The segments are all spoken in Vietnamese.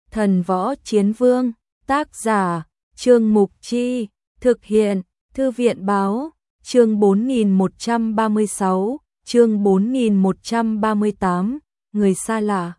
Thần Võ Chiến Vương, tác giả, Trương Mục Chi, thực hiện, Thư viện Báo, chương 4136, chương 4138, người xa lạ.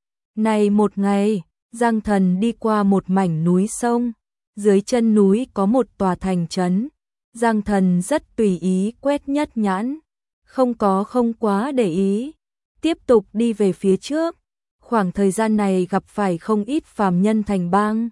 Này một ngày, Giang Thần đi qua một mảnh núi sông, dưới chân núi có một tòa thành trấn. Giang Thần rất tùy ý quét nhất nhãn, không quá để ý, tiếp tục đi về phía trước. Khoảng thời gian này gặp phải không ít phàm nhân thành bang.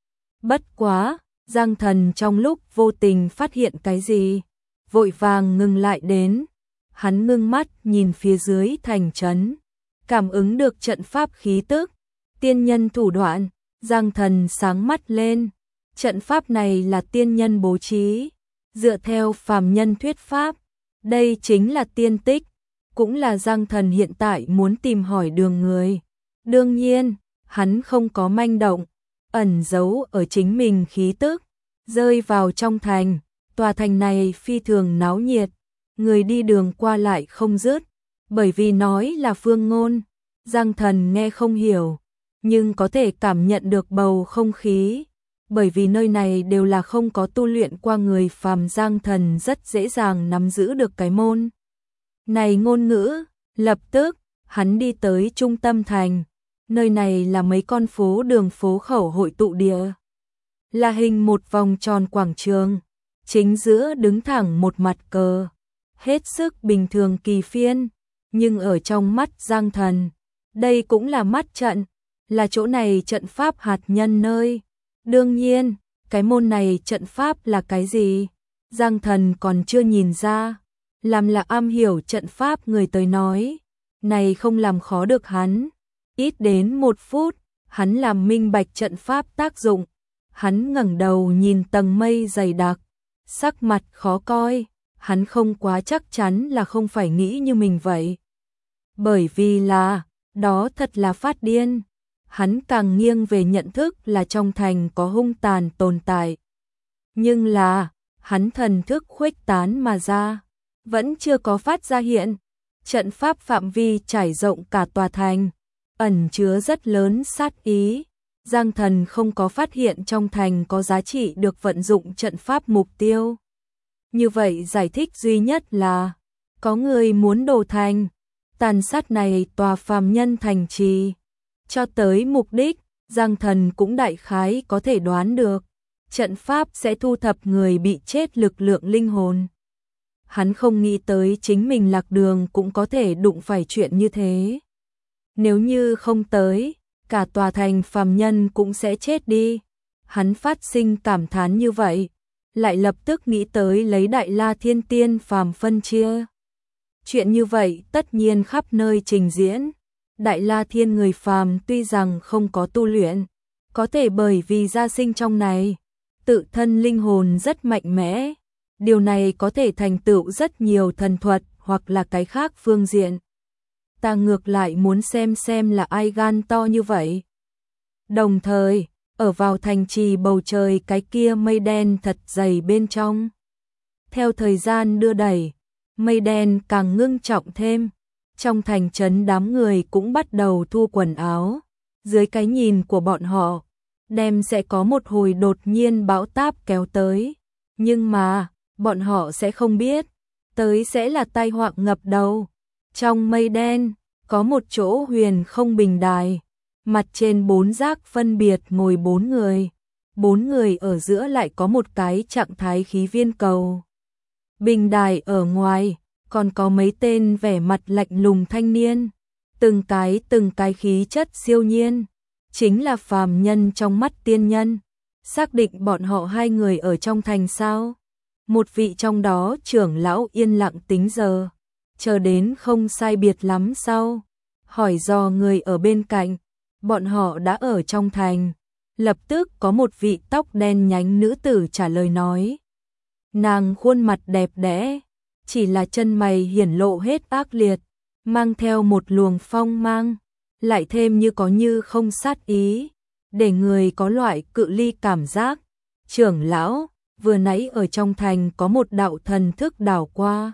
Bất quá, Giang Thần trong lúc vô tình phát hiện cái gì, vội vàng ngừng lại đến. Hắn ngưng mắt nhìn phía dưới thành trấn, cảm ứng được trận pháp khí tức, tiên nhân thủ đoạn. Giang Thần sáng mắt lên, trận pháp này là tiên nhân bố trí, dựa theo phàm nhân thuyết pháp, đây chính là tiên tích, cũng là Giang Thần hiện tại muốn tìm hỏi đường người. Đương nhiên, hắn không có manh động, ẩn giấu ở chính mình khí tức, rơi vào trong thành. Tòa thành này phi thường náo nhiệt, người đi đường qua lại không dứt, bởi vì nói là phương ngôn, Giang Thần nghe không hiểu, nhưng có thể cảm nhận được bầu không khí, bởi vì nơi này đều là không có tu luyện qua người phàm. Giang Thần rất dễ dàng nắm giữ được cái môn này ngôn ngữ. Lập tức, hắn đi tới trung tâm thành, nơi này là mấy con phố đường phố khẩu hội tụ địa, là hình một vòng tròn quảng trường, chính giữa đứng thẳng một mặt cờ, hết sức bình thường kỳ phiên, nhưng ở trong mắt Giang Thần, đây cũng là mắt trận, là chỗ này trận pháp hạt nhân nơi. Đương nhiên, cái môn này trận pháp là cái gì, Giang Thần còn chưa nhìn ra, làm là am hiểu trận pháp người tới nói, này không làm khó được hắn. Ít đến 1 phút, hắn làm minh bạch trận pháp tác dụng. Hắn ngẩng đầu nhìn tầng mây dày đặc, sắc mặt khó coi, hắn không quá chắc chắn là không phải nghĩ như mình vậy. Bởi vì là, đó thật là phát điên. Hắn càng nghiêng về nhận thức là trong thành có hung tàn tồn tại. Nhưng là, hắn thần thức khuếch tán mà ra, vẫn chưa có phát ra hiện. Trận pháp phạm vi trải rộng cả tòa thành, ẩn chứa rất lớn sát ý. Giang Thần không có phát hiện trong thành có giá trị được vận dụng trận pháp mục tiêu. Như vậy giải thích duy nhất là có người muốn đổ thành, tàn sát này tòa phàm nhân thành trì. Cho tới mục đích, Giang Thần cũng đại khái có thể đoán được, trận pháp sẽ thu thập người bị chết lực lượng linh hồn. Hắn không nghĩ tới chính mình lạc đường cũng có thể đụng phải chuyện như thế. Nếu như không tới, cả tòa thành phàm nhân cũng sẽ chết đi. Hắn phát sinh cảm thán như vậy, lại lập tức nghĩ tới lấy Đại La Thiên Tiên phàm phân chia. Chuyện như vậy tất nhiên khắp nơi trình diễn. Đại La Thiên người phàm tuy rằng không có tu luyện, có thể bởi vì gia sinh trong này, tự thân linh hồn rất mạnh mẽ. Điều này có thể thành tựu rất nhiều thần thuật hoặc là cái khác phương diện. Ta ngược lại muốn xem là ai gan to như vậy. Đồng thời, ở vào thành trì bầu trời cái kia mây đen thật dày bên trong. Theo thời gian đưa đẩy, mây đen càng ngưng trọng thêm. Trong thành trấn đám người cũng bắt đầu thu quần áo. Dưới cái nhìn của bọn họ, đem sẽ có một hồi đột nhiên bão táp kéo tới. Nhưng mà, bọn họ sẽ không biết, tới sẽ là tai họa ngập đầu. Trong mây đen, có một chỗ huyền không bình đài, mặt trên 4 giác phân biệt ngồi 4 người. 4 người ở giữa lại có một cái trạng thái khí viên cầu. Bình đài ở ngoài, còn có mấy tên vẻ mặt lạnh lùng thanh niên, từng cái khí chất siêu nhiên, chính là phàm nhân trong mắt tiên nhân. Xác định bọn họ 2 người ở trong thành sao? Một vị trong đó trưởng lão yên lặng tính giờ, chờ đến không sai biệt lắm sau, hỏi dò người ở bên cạnh, bọn họ đã ở trong thành. Lập tức có một vị tóc đen nhánh nữ tử trả lời nói. Nàng khuôn mặt đẹp đẽ, chỉ là chân mày hiển lộ hết ác liệt, mang theo một luồng phong mang, lại thêm như có như không sát ý, để người có loại cự ly cảm giác. Trưởng lão, vừa nãy ở trong thành có một đạo thần thức đảo qua.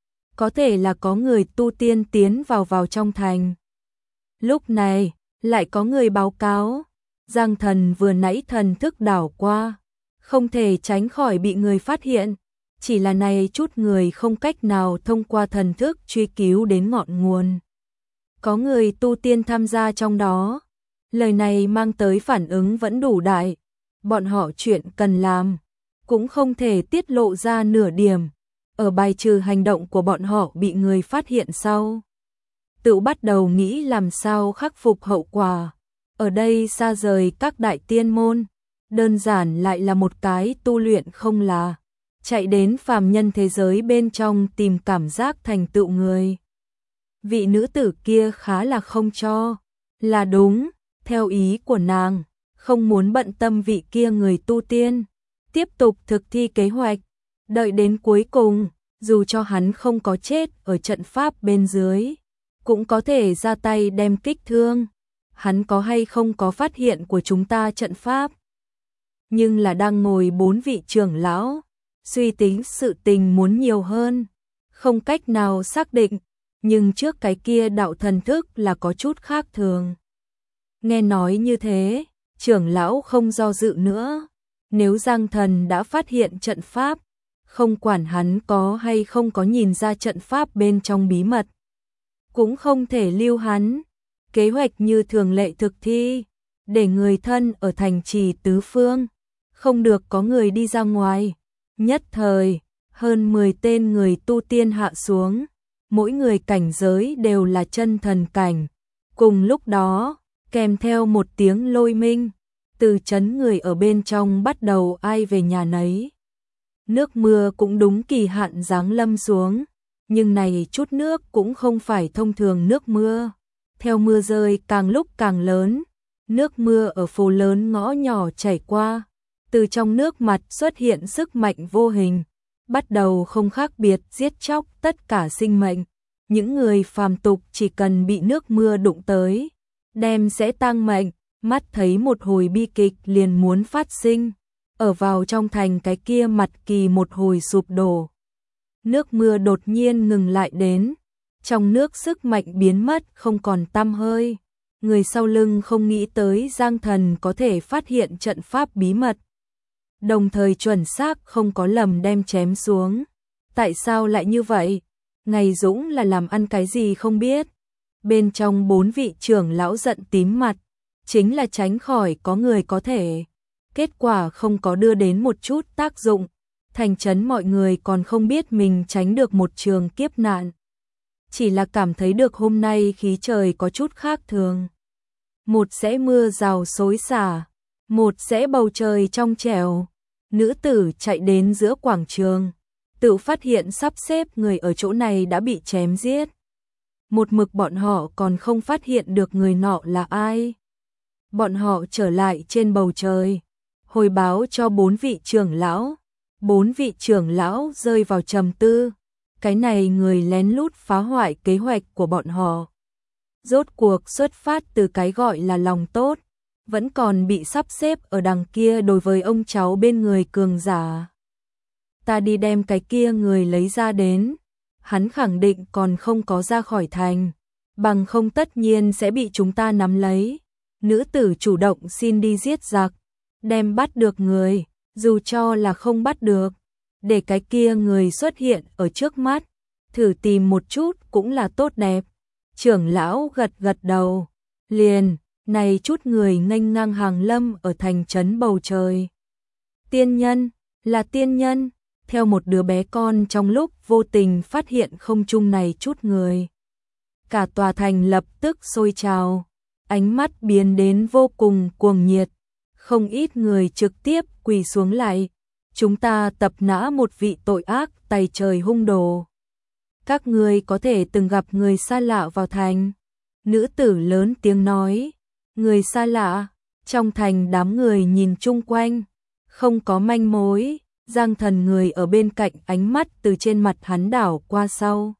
Có thể là có người tu tiên tiến vào trong thành. Lúc này, lại có người báo cáo, Giang Thần vừa nãy thần thức đảo qua, không thể tránh khỏi bị người phát hiện, chỉ là này chút người không cách nào thông qua thần thức truy cứu đến ngọn nguồn. Có người tu tiên tham gia trong đó, lời này mang tới phản ứng vẫn đủ đại, bọn họ chuyện cần làm, cũng không thể tiết lộ ra nửa điểm, ở bài trừ hành động của bọn họ bị người phát hiện sau. Tự bắt đầu nghĩ làm sao khắc phục hậu quả, ở đây xa rời các đại tiên môn, đơn giản lại là một cái tu luyện không là, chạy đến phàm nhân thế giới bên trong tìm cảm giác thành tựu người. Vị nữ tử kia khá là không cho, là đúng, theo ý của nàng, không muốn bận tâm vị kia người tu tiên, tiếp tục thực thi kế hoạch, đợi đến cuối cùng, dù cho hắn không có chết ở trận pháp bên dưới, cũng có thể ra tay đem kích thương. Hắn có hay không có phát hiện của chúng ta trận pháp? Nhưng là đang ngồi 4 vị trưởng lão, suy tính sự tình muốn nhiều hơn, không cách nào xác định, nhưng trước cái kia đạo thần thức là có chút khác thường. Nghe nói như thế, trưởng lão không do dự nữa, nếu Giang Thần đã phát hiện trận pháp, không quản hắn có hay không có nhìn ra trận pháp bên trong bí mật, cũng không thể lưu hắn. Kế hoạch như thường lệ thực thi, để người thân ở thành trì tứ phương, không được có người đi ra ngoài. Nhất thời, hơn 10 tên người tu tiên hạ xuống, mỗi người cảnh giới đều là chân thần cảnh. Cùng lúc đó, kèm theo một tiếng lôi minh, từ chấn người ở bên trong bắt đầu ai về nhà nấy. Nước mưa cũng đúng kỳ hạn giáng lâm xuống, nhưng này chút nước cũng không phải thông thường nước mưa. Theo mưa rơi càng lúc càng lớn, nước mưa ở phố lớn ngõ nhỏ chảy qua, từ trong nước mặt xuất hiện sức mạnh vô hình, bắt đầu không khác biệt giết chóc tất cả sinh mệnh. Những người phàm tục chỉ cần bị nước mưa đụng tới, đem sẽ tang mệnh, mắt thấy một hồi bi kịch liền muốn phát sinh, ở vào trong thành cái kia mặt kỳ một hồi sụp đổ. Nước mưa đột nhiên ngừng lại đến, trong nước sức mạnh biến mất không còn tăm hơi, người sau lưng không nghĩ tới Giang Thần có thể phát hiện trận pháp bí mật, đồng thời chuẩn xác không có lầm đem chém xuống. Tại sao lại như vậy? Ngày Dũng là làm ăn cái gì không biết. Bên trong 4 vị trưởng lão giận tím mặt, chính là tránh khỏi có người có thể. Kết quả không có đưa đến một chút tác dụng, thành trấn mọi người còn không biết mình tránh được một trường kiếp nạn. Chỉ là cảm thấy được hôm nay khí trời có chút khác thường. Một sẽ mưa rào xối xả, một sẽ bầu trời trong trẻo. Nữ tử chạy đến giữa quảng trường, tự phát hiện sắp xếp người ở chỗ này đã bị chém giết. Một mực bọn họ còn không phát hiện được người nọ là ai. Bọn họ trở lại trên bầu trời, hồi báo cho 4 vị trưởng lão. 4 vị trưởng lão rơi vào trầm tư. Cái này người lén lút phá hoại kế hoạch của bọn họ. Rốt cuộc xuất phát từ cái gọi là lòng tốt, vẫn còn bị sắp xếp ở đằng kia đối với ông cháu bên người cường giả. Ta đi đem cái kia người lấy ra đến, hắn khẳng định còn không có ra khỏi thành, bằng không tất nhiên sẽ bị chúng ta nắm lấy. Nữ tử chủ động xin đi giết giặc, đem bắt được người, dù cho là không bắt được, để cái kia người xuất hiện ở trước mắt, thử tìm một chút cũng là tốt đẹp. Trưởng lão gật gật đầu, liền, này chút người nghênh ngang hàng lâm ở thành trấn bầu trời. Tiên nhân, là tiên nhân, theo một đứa bé con trong lúc vô tình phát hiện không trung này chút người. Cả tòa thành lập tức sôi trào, ánh mắt biến đến vô cùng cuồng nhiệt, không ít người trực tiếp quỳ xuống lại. Chúng ta tập nã một vị tội ác tày trời hung đồ. Các ngươi có thể từng gặp người xa lạ vào thành. Nữ tử lớn tiếng nói. Người xa lạ, trong thành đám người nhìn chung quanh, không có manh mối. Giang Thần người ở bên cạnh ánh mắt từ trên mặt hắn đảo qua sau.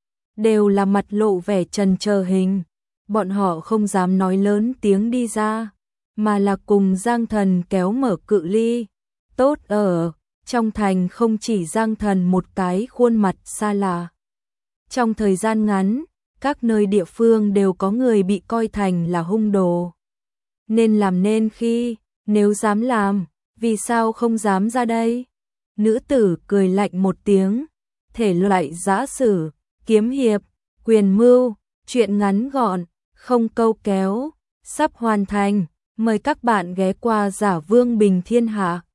Đều là mặt lộ vẻ trần chờ hình. Bọn họ không dám nói lớn tiếng đi ra, mà là cùng Giang Thần kéo mở cự ly. Tốt ở, trong thành không chỉ Giang Thần một cái khuôn mặt xa lạ. Trong thời gian ngắn, các nơi địa phương đều có người bị coi thành là hung đồ. nên làm nên khi, nếu dám làm, vì sao không dám ra đây? Nữ tử cười lạnh một tiếng, thể loại dã sử, kiếm hiệp, quyền mưu, truyện ngắn gọn, không câu kéo, sắp hoàn thành, mời các bạn ghé qua Giả Vương Bình Thiên Hạ.